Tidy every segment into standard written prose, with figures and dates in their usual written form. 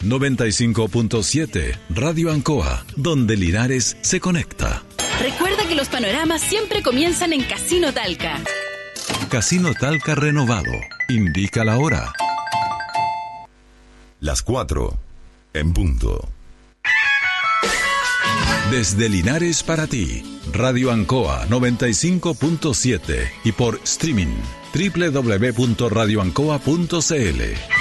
95.7 Radio Ancoa, donde Linares se conecta. Recuerda que los panoramas siempre comienzan en Casino Talca. Casino Talca renovado. Indica la hora. Las 4 en punto. Desde Linares para ti, Radio Ancoa 95.7 y por streaming www.radioancoa.cl.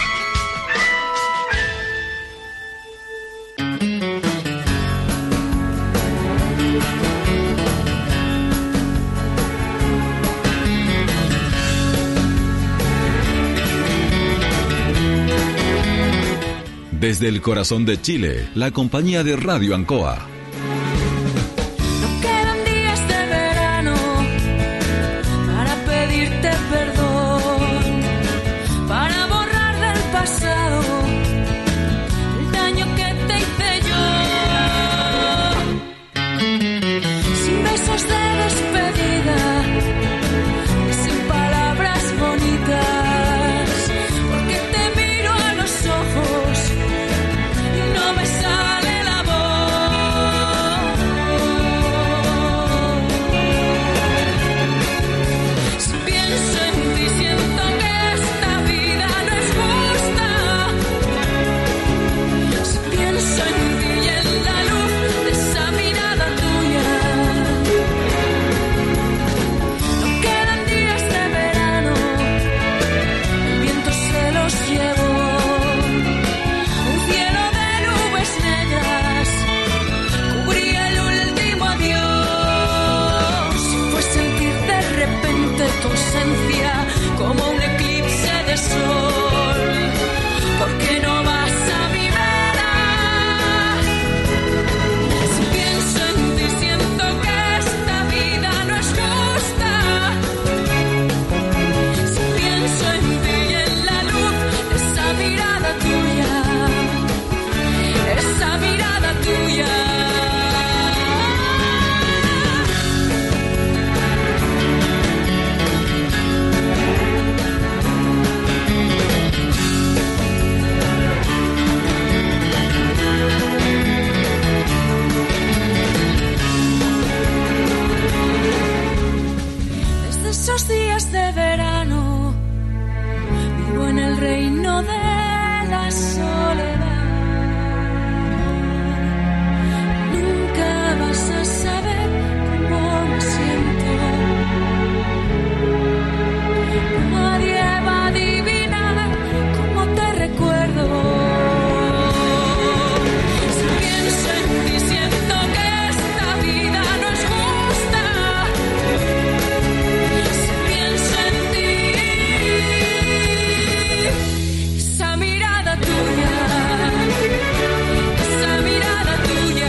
Desde el corazón de Chile, la compañía de Radio Ancoa. No quedan días de verano para pedirte perdón, para borrar del pasado el daño que te hice yo. Sin besos de despedida y sin palabras bonitas, porque te miro a los ojos y no me sale la voz. Si pienso en ti siento que esta vida no es justa. Si pienso en ti y en la luz de esa mirada tuya. No quedan días de verano, el viento se los llevó. Un cielo de nubes negras cubría el último adiós. Fue sentir de repente tu ausencia como un eclipse de sol. ¿Por qué no vas a mi vera? Si pienso en ti siento que esta vida no es justa. Si pienso en ti y en la luz de esa mirada tuya, esa mirada tuya. Desde esos días de verano vivo en el reino de la soledad. Nunca vas a saber cómo me siento. Nadie va a adivinar cómo te recuerdo. Si pienso en ti siento que esta vida no es justa. Si pienso en ti, esa mirada tuya, esa mirada tuya.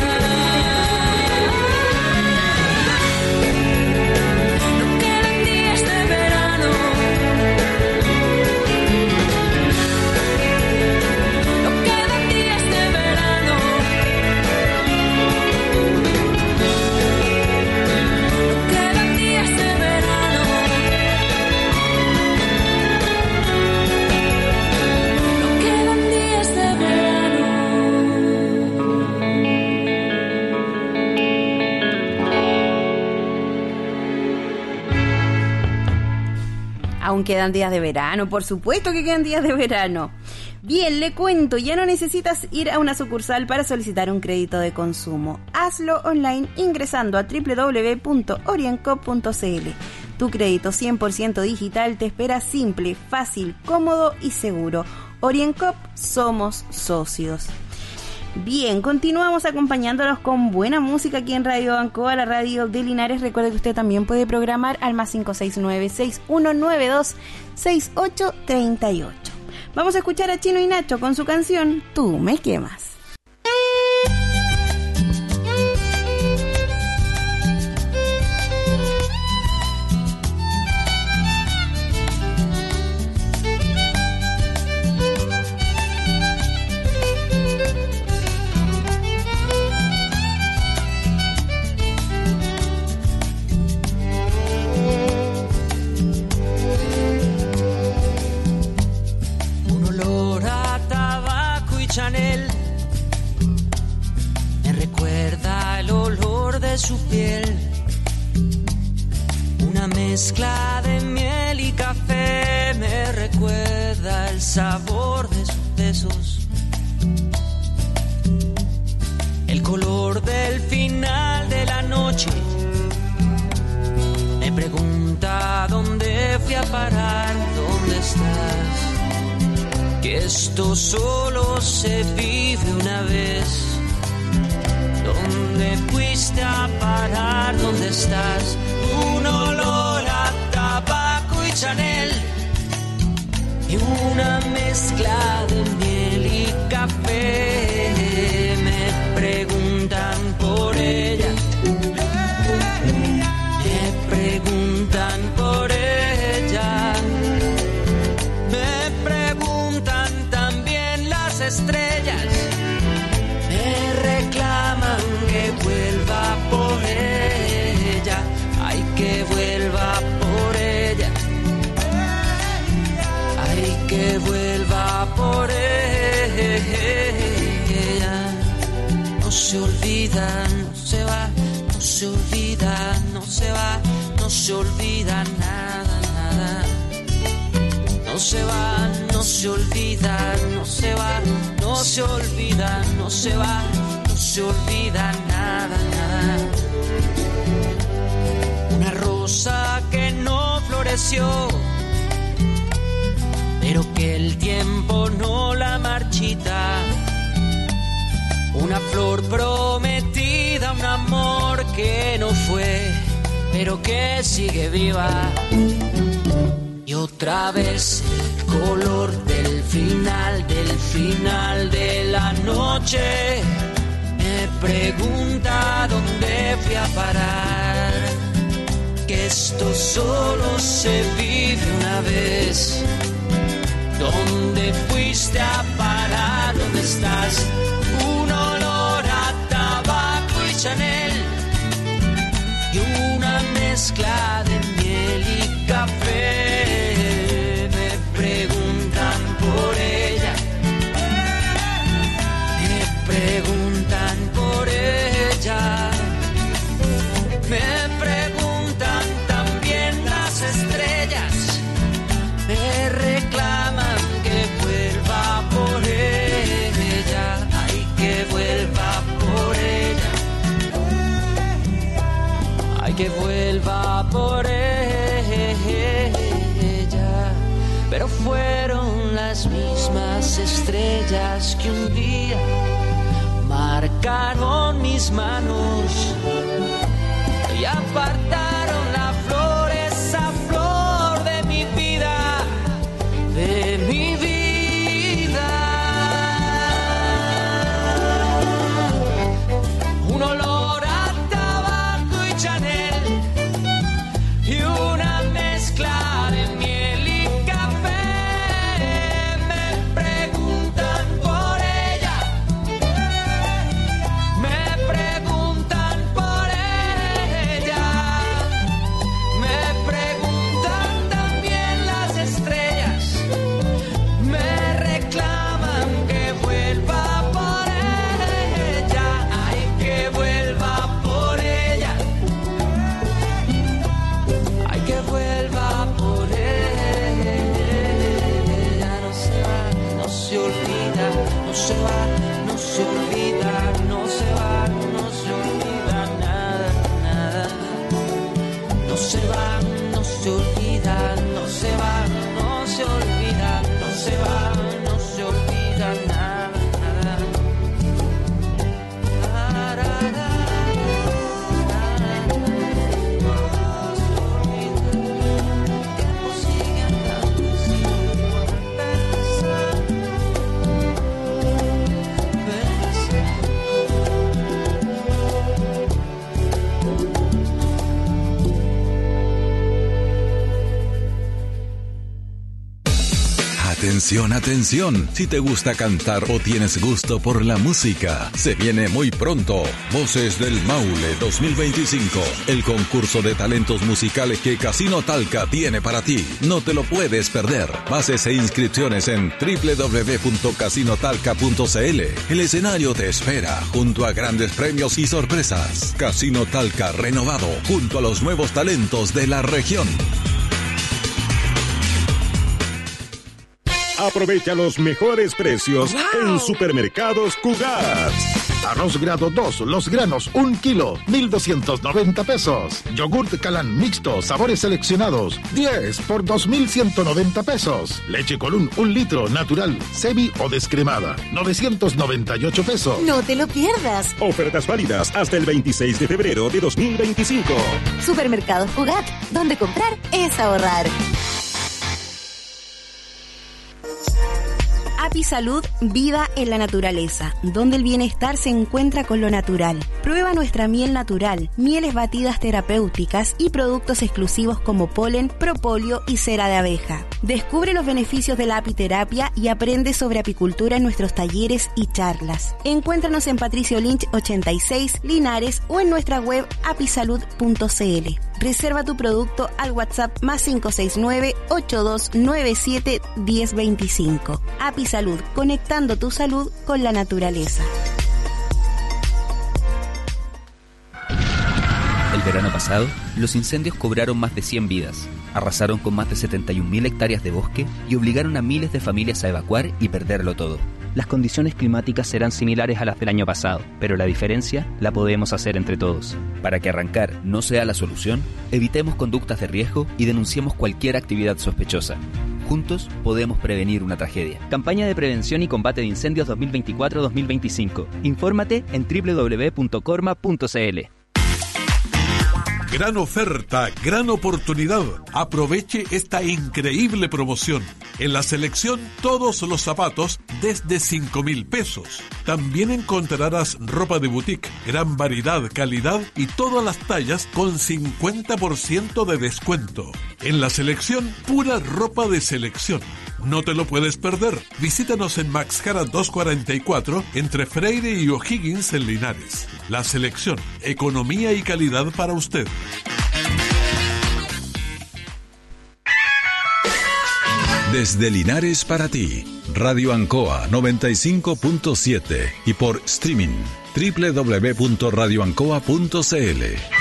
No quedan días de verano, no quedan días de verano, no quedan días de verano, no quedan días de verano. Aún quedan días de verano, por supuesto que quedan días de verano. Bien, le cuento, ya no necesitas ir a una sucursal para solicitar un crédito de consumo. Hazlo online ingresando a www.orienco.cl. Tu crédito 100% digital te espera simple, fácil, cómodo y seguro. Oriencop, somos socios. Bien, continuamos acompañándolos con buena música aquí en Radio Ancoa, la radio de Linares. Recuerde que usted también puede programar al más 569-6192-6838. Vamos a escuchar a Chino y Nacho con su canción Tú me quemas. Un olor a tabaco y Chanel de su piel, una mezcla de miel y café me recuerda el sabor de sus besos, el color del final de la noche. Me pregunta dónde fui a parar, dónde estás, que esto solo se vive una vez. ¿Dónde fuiste a parar? ¿Dónde estás? Un olor a tabaco y Chanel y una mezcla de miel y café. Me preguntan por ella, me preguntan por ella, me preguntan también las estrellas. Me reclaman que vuelva por ella, ay, que vuelva por ella, ay, que vuelva por ella. No se olvida, no se va, no se olvida, no se va, no se olvida nada, nada. No se va, no se olvida, no se va, no se olvida, no se va, no se olvida nada, nada. Una rosa que no floreció, pero que el tiempo no la marchita. Una flor prometida, un amor que no fue, pero que sigue viva. Y otra vez el color del final de la noche me pregunta dónde fui a parar, que esto solo se vive una vez. ¿Dónde fuiste a parar? ¿Dónde estás? Un olor a tabaco y Chanel y una mezcla de miel y café. Me preguntan por ella, me preguntan por ella, me preguntan también las estrellas. Me reclaman que vuelva por ella, ay, que vuelva por ella, ay, que vuelva por ella. Pero fueron las mismas estrellas que un día marcaron mis manos y apartaron la flor, esa flor de mi vida, de mi vida. Un olor a tabaco y Chanel y una mezcla de miel y café. Me preguntan por ella, me preguntan por ella, me preguntan también las estrellas. Me reclaman que vuelva por ella, ay, que vuelva por ella, ay, que vuelva por ella. No se va, no se olvida, no se va, no se olvida, no se va, no se olvida nada, nada. No se va, no se olvida, no se va, no se olvida, no se va, no se olvida nada, nada. Atención, atención. Si te gusta cantar o tienes gusto por la música, se viene muy pronto Voces del Maule 2025, el concurso de talentos musicales que Casino Talca tiene para ti. No te lo puedes perder. Bases e inscripciones en www.casinotalca.cl. El escenario te espera junto a grandes premios y sorpresas. Casino Talca renovado junto a los nuevos talentos de la región. Aprovecha los mejores precios en Supermercados Cugat. Arroz grado 2, los granos, 1 kilo, 1,290 pesos. Yogurt Calán mixto, sabores seleccionados, 10 por 2,190 pesos. Leche Colún, 1 litro, natural, semi o descremada, 998 pesos. No te lo pierdas. Ofertas válidas hasta el 26 de febrero de 2025. Supermercados Cugat, donde comprar es ahorrar. Apisalud, vida en la naturaleza, donde el bienestar se encuentra con lo natural. Prueba nuestra miel natural, mieles batidas terapéuticas y productos exclusivos como polen, propóleo y cera de abeja. Descubre los beneficios de la apiterapia y aprende sobre apicultura en nuestros talleres y charlas. Encuéntranos en Patricio Lynch 86, Linares o en nuestra web apisalud.cl. Reserva tu producto al WhatsApp +569 8297 1025. Apisalud, conectando tu salud con la naturaleza. El verano pasado, los incendios cobraron más de 100 vidas, arrasaron con más de 71.000 hectáreas de bosque y obligaron a miles de familias a evacuar y perderlo todo. Las condiciones climáticas serán similares a las del año pasado, pero la diferencia la podemos hacer entre todos. Para que arrancar no sea la solución, evitemos conductas de riesgo y denunciemos cualquier actividad sospechosa. Juntos podemos prevenir una tragedia. Campaña de prevención y combate de incendios 2024-2025. Infórmate en www.corma.cl. Gran oferta, gran oportunidad. Aproveche esta increíble promoción. En la selección, todos los zapatos desde 5,000 pesos. También encontrarás ropa de boutique, gran variedad, calidad y todas las tallas con 50% de descuento. En la selección, pura ropa de selección. No te lo puedes perder. Visítanos en Max Jara 244, entre Freire y O'Higgins en Linares. La selección, economía y calidad para usted. Desde Linares para ti, Radio Ancoa 95.7 y por streaming www.radioancoa.cl.